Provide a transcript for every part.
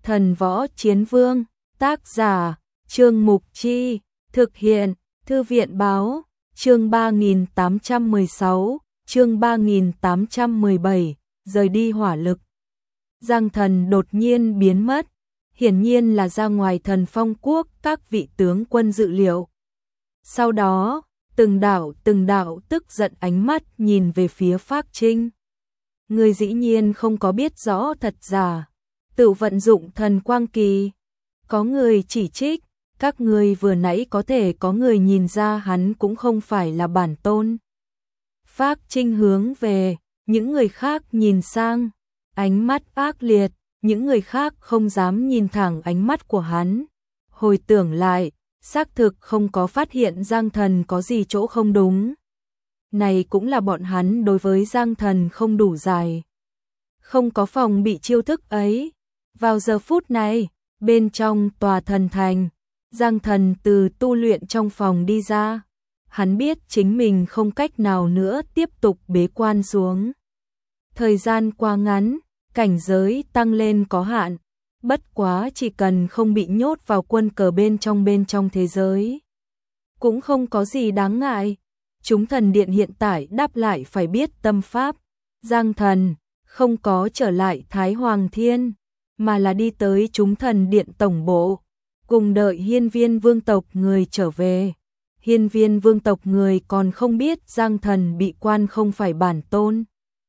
Thần Võ Chiến Vương, tác giả, Trương Mục Chi, thực hiện, Thư viện Báo, chương 3816, chương 3817, rời đi hỏa lực. Giang Thần đột nhiên biến mất, hiển nhiên là ra ngoài Thần Phong Quốc các vị tướng quân dự liệu. Sau đó, từng đạo tức giận ánh mắt nhìn về phía Phác Trinh. Người dĩ nhiên không có biết rõ thật giả, tự vận dụng thần quang kỳ. Có người chỉ trích, các người vừa nãy có thể có người nhìn ra hắn cũng không phải là bản tôn. Phác Trinh hướng về, những người khác nhìn sang, ánh mắt ác liệt, những người khác không dám nhìn thẳng ánh mắt của hắn. Hồi tưởng lại, xác thực không có phát hiện Giang Thần có gì chỗ không đúng. Này cũng là bọn hắn đối với Giang Thần không đủ dài. Không có phòng bị chiêu thức ấy. Vào giờ phút này, bên trong tòa thần thành, Giang Thần từ tu luyện trong phòng đi ra. Hắn biết chính mình không cách nào nữa tiếp tục bế quan xuống. Thời gian quá ngắn, cảnh giới tăng lên có hạn. Bất quá chỉ cần không bị nhốt vào quân cờ bên trong thế giới. Cũng không có gì đáng ngại. Chúng thần điện hiện tại đáp lại phải biết tâm pháp. Giang Thần không có trở lại Thái Hoàng Thiên, mà là đi tới chúng thần điện tổng bộ, cùng đợi Hiên Viên vương tộc người trở về. Hiên Viên vương tộc người còn không biết Giang Thần bị quan không phải bản tôn.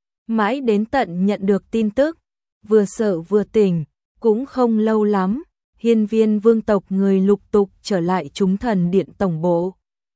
Mãi đến tận nhận được tin tức, vừa sợ vừa tỉnh, cũng không lâu lắm, Hiên Viên vương tộc người lục tục trở lại chúng thần điện tổng bộ.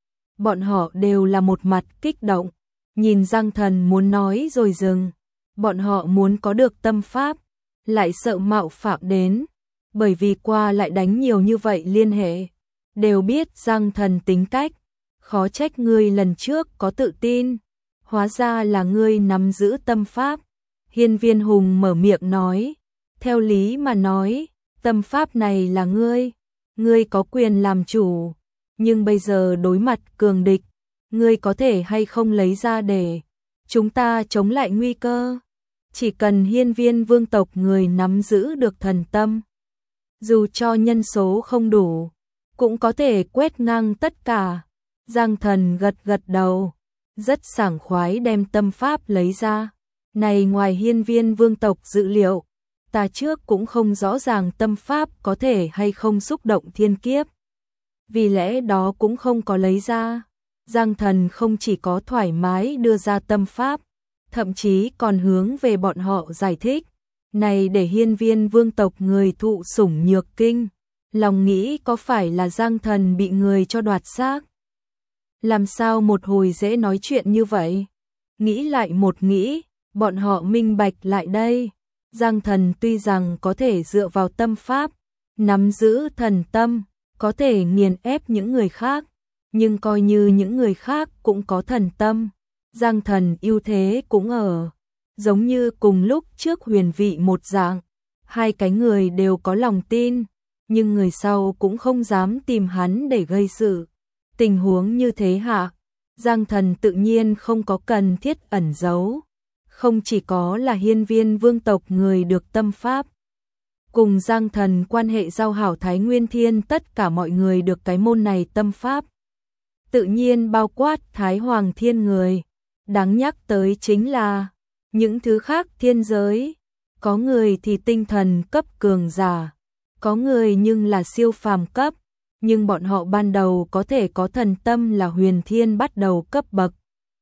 Bọn họ đều là một mặt kích động, nhìn Giang Thần muốn nói rồi dừng. Bọn họ muốn có được tâm pháp, lại sợ mạo phạm đến, bởi vì qua lại đánh nhiều như vậy liên hệ, đều biết Giang Thần tính cách, khó trách ngươi lần trước có tự tin, hóa ra là ngươi nắm giữ tâm pháp. Hiên Viên Hùng mở miệng nói, theo lý mà nói, tâm pháp này là ngươi có quyền làm chủ, nhưng bây giờ đối mặt cường địch, ngươi có thể hay không lấy ra để chúng ta chống lại nguy cơ. Chỉ cần Hiên Viên vương tộc người nắm giữ được thần tâm, dù cho nhân số không đủ, cũng có thể quét ngang tất cả. Giang Thần gật đầu, rất sảng khoái đem tâm pháp lấy ra. Này ngoài Hiên Viên vương tộc dự liệu, ta trước cũng không rõ ràng tâm pháp có thể hay không xúc động thiên kiếp. Vì lẽ đó cũng không có lấy ra. Giang Thần không chỉ có thoải mái đưa ra tâm pháp, thậm chí còn hướng về bọn họ giải thích. Này để Hiên Viên vương tộc người thụ sủng nhược kinh, lòng nghĩ có phải là Giang Thần bị người cho đoạt xác. Làm sao một hồi dễ nói chuyện như vậy? Nghĩ lại một nghĩ, bọn họ minh bạch lại đây. Giang Thần tuy rằng có thể dựa vào tâm pháp, nắm giữ thần tâm, có thể nghiền ép những người khác, nhưng coi như những người khác cũng có thần tâm. Giang Thần ưu thế cũng ở, giống như cùng lúc trước Huyền Vị một dạng, hai cái người đều có lòng tin, nhưng người sau cũng không dám tìm hắn để gây sự. Tình huống như thế hạ, Giang Thần tự nhiên không có cần thiết ẩn giấu, không chỉ có là Hiên Viên vương tộc người được tâm pháp. Cùng Giang Thần quan hệ giao hảo Thái Nguyên Thiên tất cả mọi người được cái môn này tâm pháp. Tự nhiên bao quát Thái Hoàng Thiên người. Đáng nhắc tới chính là những thứ khác thiên giới, có người thì tinh thần cấp cường giả, có người nhưng là siêu phàm cấp, nhưng bọn họ ban đầu có thể có thần tâm là huyền thiên bắt đầu cấp bậc.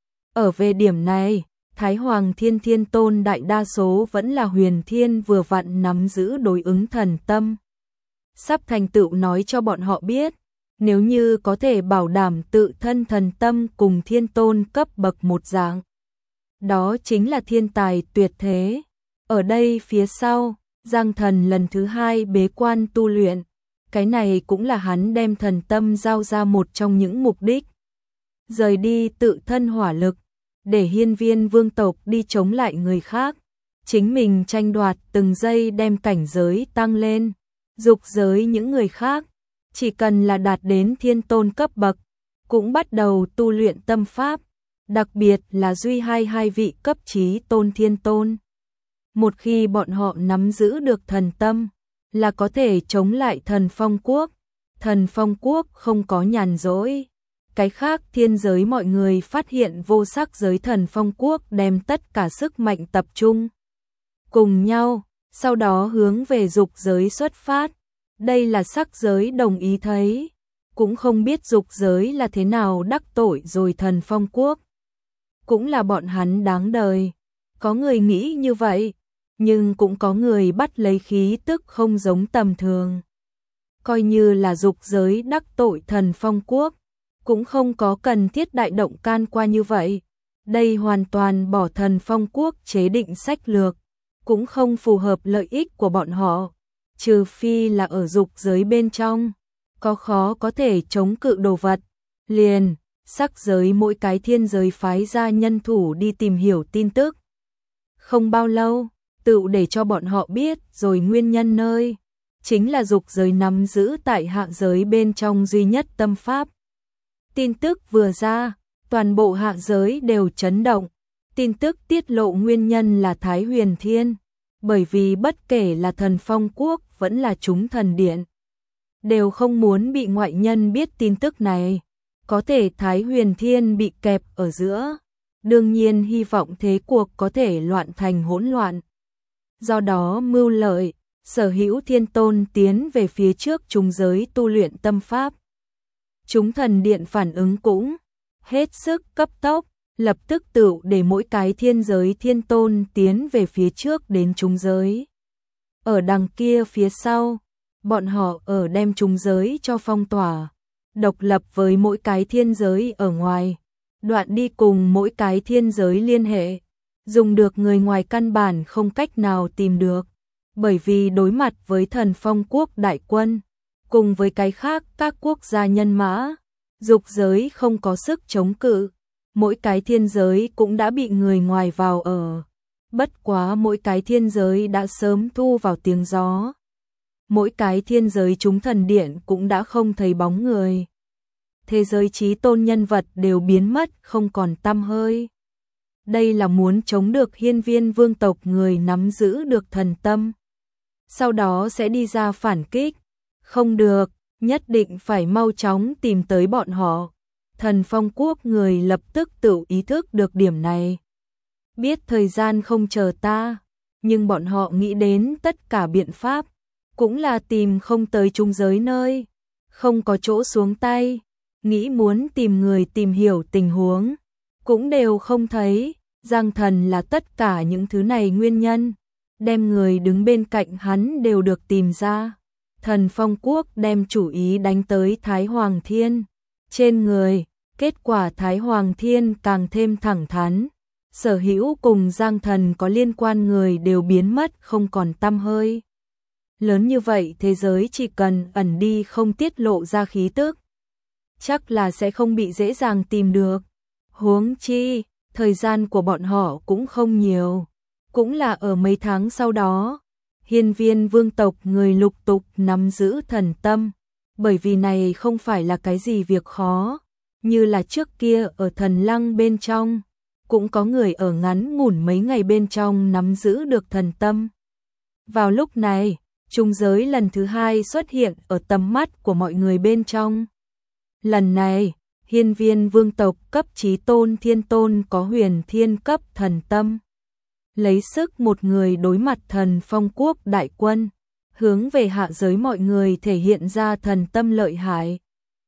Ở về điểm này, Thái Hoàng Thiên Thiên Tôn đại đa số vẫn là huyền thiên vừa vặn nắm giữ đối ứng thần tâm. Sắp thành tựu nói cho bọn họ biết, nếu như có thể bảo đảm tự thân thần tâm cùng thiên tôn cấp bậc một dạng, đó chính là thiên tài tuyệt thế. Ở đây phía sau, Giang Thần lần thứ hai bế quan tu luyện, cái này cũng là hắn đem thần tâm giao ra một trong những mục đích. Rời đi tự thân hỏa lực, để Hiên Viên vương tộc đi chống lại người khác, chính mình tranh đoạt từng giây đem cảnh giới tăng lên, dục giới những người khác. Chỉ cần là đạt đến thiên tôn cấp bậc, cũng bắt đầu tu luyện tâm pháp, đặc biệt là duy hai vị cấp chí tôn thiên tôn. Một khi bọn họ nắm giữ được thần tâm, là có thể chống lại Thần Phong Quốc. Thần Phong Quốc không có nhàn rỗi. Cái khác thiên giới mọi người phát hiện vô sắc giới Thần Phong Quốc đem tất cả sức mạnh tập trung cùng nhau, sau đó hướng về dục giới xuất phát. Đây là sắc giới đồng ý thấy, cũng không biết dục giới là thế nào đắc tội rồi Thần Phong Quốc. Cũng là bọn hắn đáng đời. Có người nghĩ như vậy, nhưng cũng có người bắt lấy khí tức không giống tầm thường. Coi như là dục giới đắc tội Thần Phong Quốc, cũng không có cần thiết đại động can qua như vậy. Đây hoàn toàn bỏ Thần Phong Quốc chế định sách lược, cũng không phù hợp lợi ích của bọn họ, trừ phi là ở dục giới bên trong, có khó có thể chống cự đồ vật. Liền, sắc giới mỗi cái thiên giới phái ra nhân thủ đi tìm hiểu tin tức. Không bao lâu, tự để cho bọn họ biết rồi nguyên nhân nơi, chính là dục giới nắm giữ tại hạ giới bên trong duy nhất tâm pháp. Tin tức vừa ra, toàn bộ hạ giới đều chấn động. Tin tức tiết lộ nguyên nhân là Thái Huyền Thiên, bởi vì bất kể là Thần Phong Quốc vẫn là chúng thần điện, đều không muốn bị ngoại nhân biết tin tức này. Có thể Thái Huyền Thiên bị kẹp ở giữa, đương nhiên hy vọng thế cuộc có thể loạn thành hỗn loạn. Do đó mưu lợi, sở hữu thiên tôn tiến về phía trước chúng giới tu luyện tâm pháp. Chúng thần điện phản ứng cũng hết sức cấp tốc, lập tức tự để mỗi cái thiên giới thiên tôn tiến về phía trước đến chúng giới. Ở đằng kia phía sau, bọn họ ở đem chúng giới cho phong tỏa, độc lập với mỗi cái thiên giới ở ngoài, đoạn đi cùng mỗi cái thiên giới liên hệ, dùng được người ngoài căn bản không cách nào tìm được, bởi vì đối mặt với Thần Phong Quốc đại quân, cùng với cái khác các quốc gia nhân mã, dục giới không có sức chống cự, mỗi cái thiên giới cũng đã bị người ngoài vào ở. Bất quá mỗi cái thiên giới đã sớm thu vào tiếng gió. Mỗi cái thiên giới chúng thần điện cũng đã không thấy bóng người. Thế giới chí tôn nhân vật đều biến mất không còn tăm hơi. Đây là muốn chống được hiên viên vương tộc người nắm giữ được thần tâm. Sau đó sẽ đi ra phản kích. Không được, nhất định phải mau chóng tìm tới bọn họ. Thần Phong Quốc người lập tức tự ý thức được điểm này. Biết thời gian không chờ ta, nhưng bọn họ nghĩ đến tất cả biện pháp, cũng là tìm không tới trung giới nơi, không có chỗ xuống tay, nghĩ muốn tìm người tìm hiểu tình huống, cũng đều không thấy. Giang Thần là tất cả những thứ này nguyên nhân, đem người đứng bên cạnh hắn đều được tìm ra. Thần Phong Quốc đem chủ ý đánh tới Thái Hoàng Thiên trên người, kết quả Thái Hoàng Thiên càng thêm thẳng thắn, sở hữu cùng Giang Thần có liên quan người đều biến mất không còn tăm hơi. Lớn như vậy thế giới chỉ cần ẩn đi không tiết lộ ra khí tức, chắc là sẽ không bị dễ dàng tìm được. Huống chi, thời gian của bọn họ cũng không nhiều, cũng là ở mấy tháng sau đó. Hiên viên vương tộc người lục tục nắm giữ thần tâm, bởi vì này không phải là cái gì việc khó, như là trước kia ở thần lăng bên trong, cũng có người ở ngắn ngủn mấy ngày bên trong nắm giữ được thần tâm. Vào lúc này, trung giới lần thứ hai xuất hiện ở tầm mắt của mọi người bên trong. Lần này, hiên viên vương tộc cấp chí tôn thiên tôn có huyền thiên cấp thần tâm. Lấy sức một người đối mặt Thần Phong Quốc đại quân, hướng về hạ giới mọi người thể hiện ra thần tâm lợi hại.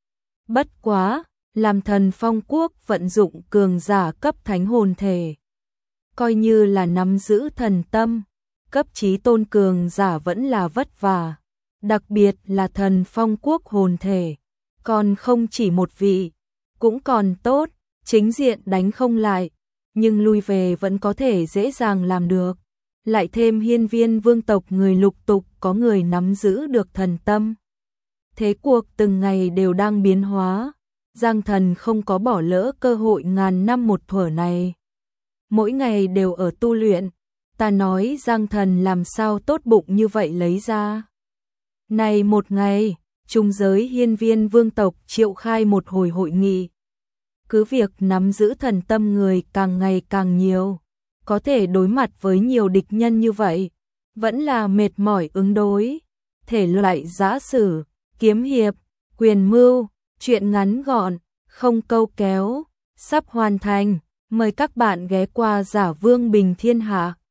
Bất quá, làm Thần Phong Quốc vận dụng cường giả cấp thánh hồn thể. Coi như là nắm giữ thần tâm, cấp chí tôn cường giả vẫn là vất vả. Đặc biệt là Thần Phong Quốc hồn thể, còn không chỉ một vị, cũng còn tốt, chính diện đánh không lại, nhưng lui về vẫn có thể dễ dàng làm được. Lại thêm hiên viên vương tộc người lục tục có người nắm giữ được thần tâm. Thế cuộc từng ngày đều đang biến hóa, Giang Thần không có bỏ lỡ cơ hội ngàn năm một thuở này. Mỗi ngày đều ở tu luyện, ta nói Giang Thần làm sao tốt bụng như vậy lấy ra. Này một ngày, trung giới hiên viên vương tộc triệu khai một hồi hội nghị. Cứ việc nắm giữ thần tâm người càng ngày càng nhiều, có thể đối mặt với nhiều địch nhân như vậy, vẫn là mệt mỏi ứng đối. thể loại giã sử, kiếm hiệp, quyền mưu, truyện ngắn gọn, không câu kéo, sắp hoàn thành. Mời các bạn ghé qua Giả Vương Bình Thiên Hạ.